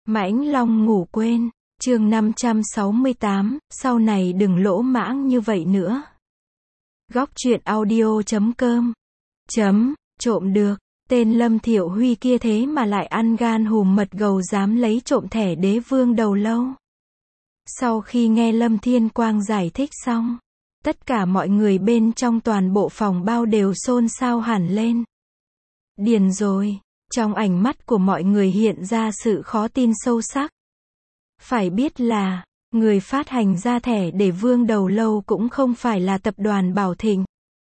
Mãnh Long ngủ quên, chương 568, sau này đừng lỗ mãng như vậy nữa. Góc truyện audio.com Trộm được, tên Lâm Thiệu Huy kia thế mà lại ăn gan hùm mật gầu dám lấy trộm thẻ đế vương đầu lâu. Sau khi nghe Lâm Thiên Quang giải thích xong, tất cả mọi người bên trong toàn bộ phòng bao đều xôn xao hẳn lên. Điền rồi, trong ánh mắt của mọi người hiện ra sự khó tin sâu sắc. Phải biết là, người phát hành ra thẻ đế vương đầu lâu cũng không phải là tập đoàn Bảo Thịnh,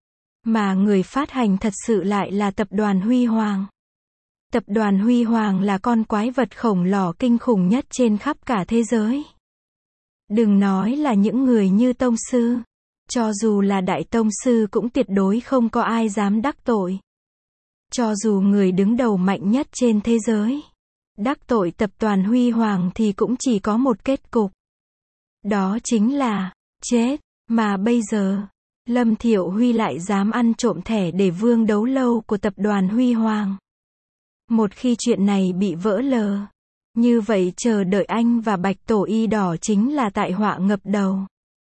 mà người phát hành thật sự lại là tập đoàn Huy Hoàng. Tập đoàn Huy Hoàng là con quái vật khổng lồ kinh khủng nhất trên khắp cả thế giới. Đừng nói là những người như tông sư, cho dù là đại tông sư cũng tuyệt đối không có ai dám đắc tội. Cho dù người đứng đầu mạnh nhất trên thế giới, đắc tội tập đoàn Huy Hoàng thì cũng chỉ có một kết cục. Đó chính là, chết. Mà bây giờ, Lâm Thiệu Huy lại dám ăn trộm thẻ đế vương đấu lâu của tập đoàn Huy Hoàng. Một khi chuyện này bị vỡ lờ, như vậy chờ đợi anh và Bạch Tổ Y Đỏ chính là tai họa ngập đầu.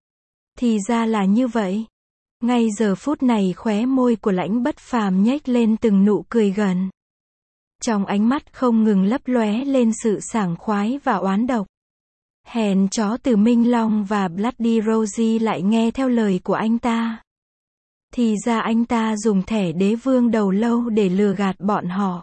Thì ra là như vậy. Ngay giờ phút này khóe môi của Lãnh Bất Phàm nhếch lên từng nụ cười gần. Trong ánh mắt không ngừng lấp lóe lên sự sảng khoái và oán độc. Hèn chó từ Minh Long và Bloody Rosie lại nghe theo lời của anh ta. Thì ra anh ta dùng thẻ đế vương đầu lâu để lừa gạt bọn họ.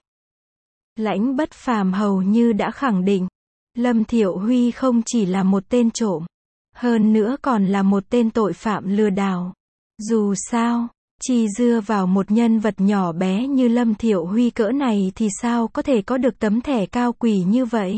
Lãnh Bất Phàm hầu như đã khẳng định, Lâm Thiệu Huy không chỉ là một tên trộm, hơn nữa còn là một tên tội phạm lừa đảo. Dù sao, chỉ dựa vào một nhân vật nhỏ bé như Lâm Thiệu Huy cỡ này thì sao có thể có được tấm thẻ cao quý như vậy?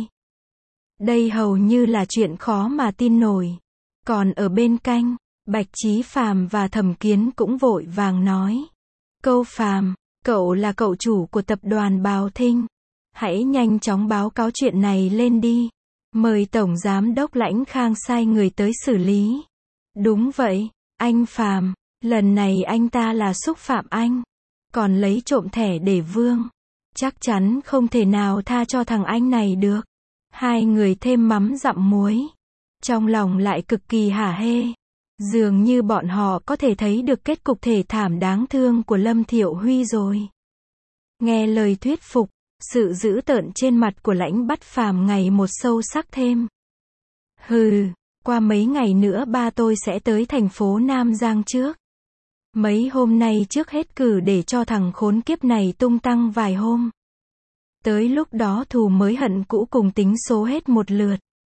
Đây hầu như là chuyện khó mà tin nổi. Còn ở bên cạnh, Bạch Chí Phàm và Thẩm Kiến cũng vội vàng nói. Câu Phàm, cậu là cậu chủ của tập đoàn Bảo Thịnh. Hãy nhanh chóng báo cáo chuyện này lên đi. Mời Tổng Giám đốc Lãnh Khang sai người tới xử lý. Đúng vậy, anh Phàm, lần này anh ta là xúc phạm anh. Còn lấy trộm thẻ đế vương. Chắc chắn không thể nào tha cho thằng anh này được. Hai người thêm mắm dặm muối. Trong lòng lại cực kỳ hả hê. Dường như bọn họ có thể thấy được kết cục thê thảm đáng thương của Lâm Thiệu Huy rồi. Nghe lời thuyết phục, sự dữ tợn trên mặt của Lãnh Bất Phàm ngày một sâu sắc thêm. Hừ, qua mấy ngày nữa ba tôi sẽ tới thành phố Nam Giang trước. Mấy hôm nay trước hết cử để cho thằng khốn kiếp này tung tăng vài hôm. Tới lúc đó thù mới hận cũ cùng tính số hết một lượt.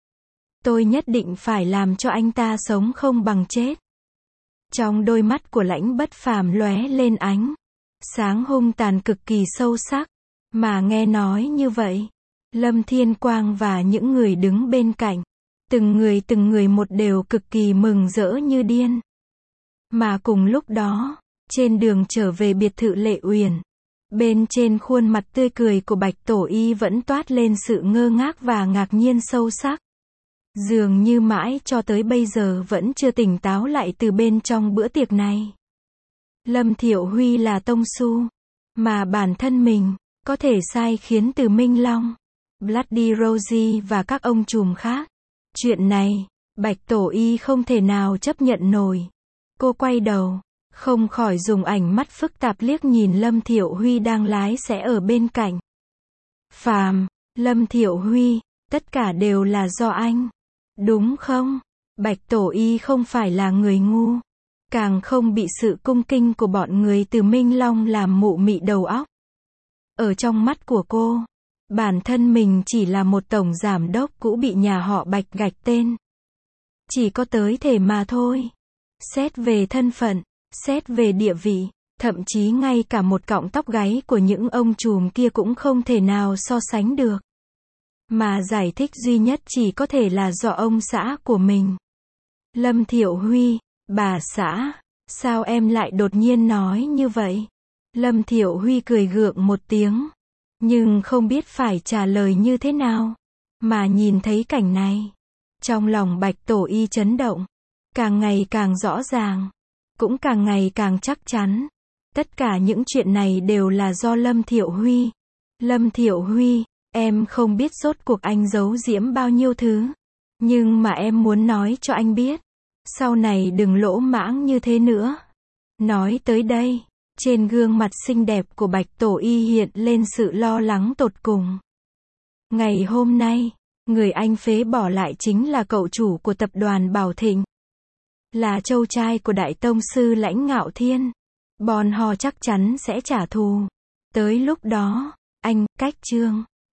Tôi nhất định phải làm cho anh ta sống không bằng chết. Trong đôi mắt của Lãnh Bất Phàm lóe lên ánh sáng hung tàn cực kỳ sâu sắc. Mà nghe nói như vậy, Lâm Thiên Quang và những người đứng bên cạnh, từng người một đều cực kỳ mừng rỡ như điên. Mà cùng lúc đó, trên đường trở về biệt thự Lệ Uyển, bên trên khuôn mặt tươi cười của Bạch Tổ Y vẫn toát lên sự ngơ ngác và ngạc nhiên sâu sắc. Dường như mãi cho tới bây giờ vẫn chưa tỉnh táo lại từ bên trong bữa tiệc này. Lâm Thiệu Huy là tông su, mà bản thân mình có thể sai khiến từ Minh Long, Bloody Rosie và các ông trùm khác. Chuyện này, Bạch Tổ Y không thể nào chấp nhận nổi. Cô quay đầu, không khỏi dùng ánh mắt phức tạp liếc nhìn Lâm Thiệu Huy đang lái xe ở bên cạnh. Phàm, Lâm Thiệu Huy, tất cả đều là do anh. Đúng không? Bạch Tổ Y không phải là người ngu. Càng không bị sự cung kinh của bọn người từ Minh Long làm mụ mị đầu óc. Ở trong mắt của cô, bản thân mình chỉ là một tổng giám đốc cũ bị nhà họ Bạch gạch tên. Chỉ có tới thể mà thôi. Xét về thân phận, xét về địa vị, thậm chí ngay cả một cọng tóc gáy của những ông trùm kia cũng không thể nào so sánh được. Mà giải thích duy nhất chỉ có thể là do ông xã của mình. Lâm Thiệu Huy, bà xã, sao em lại đột nhiên nói như vậy? Lâm Thiệu Huy cười gượng một tiếng, nhưng không biết phải trả lời như thế nào. Mà nhìn thấy cảnh này, trong lòng Bạch Tổ Y chấn động, càng ngày càng rõ ràng, cũng càng ngày càng chắc chắn. Tất cả những chuyện này đều là do Lâm Thiệu Huy. Lâm Thiệu Huy, Em không biết rốt cuộc anh giấu giếm bao nhiêu thứ. Nhưng mà em muốn nói cho anh biết. Sau này đừng lỗ mãng như thế nữa. Nói tới đây, trên gương mặt xinh đẹp của Bạch Tổ Y hiện lên sự lo lắng tột cùng. Ngày hôm nay, người anh phế bỏ lại chính là cậu chủ của tập đoàn Bảo Thịnh. Là châu trai của Đại Tông sư Lãnh Ngạo Thiên. Bọn họ chắc chắn sẽ trả thù. Tới lúc đó, anh, cách Trương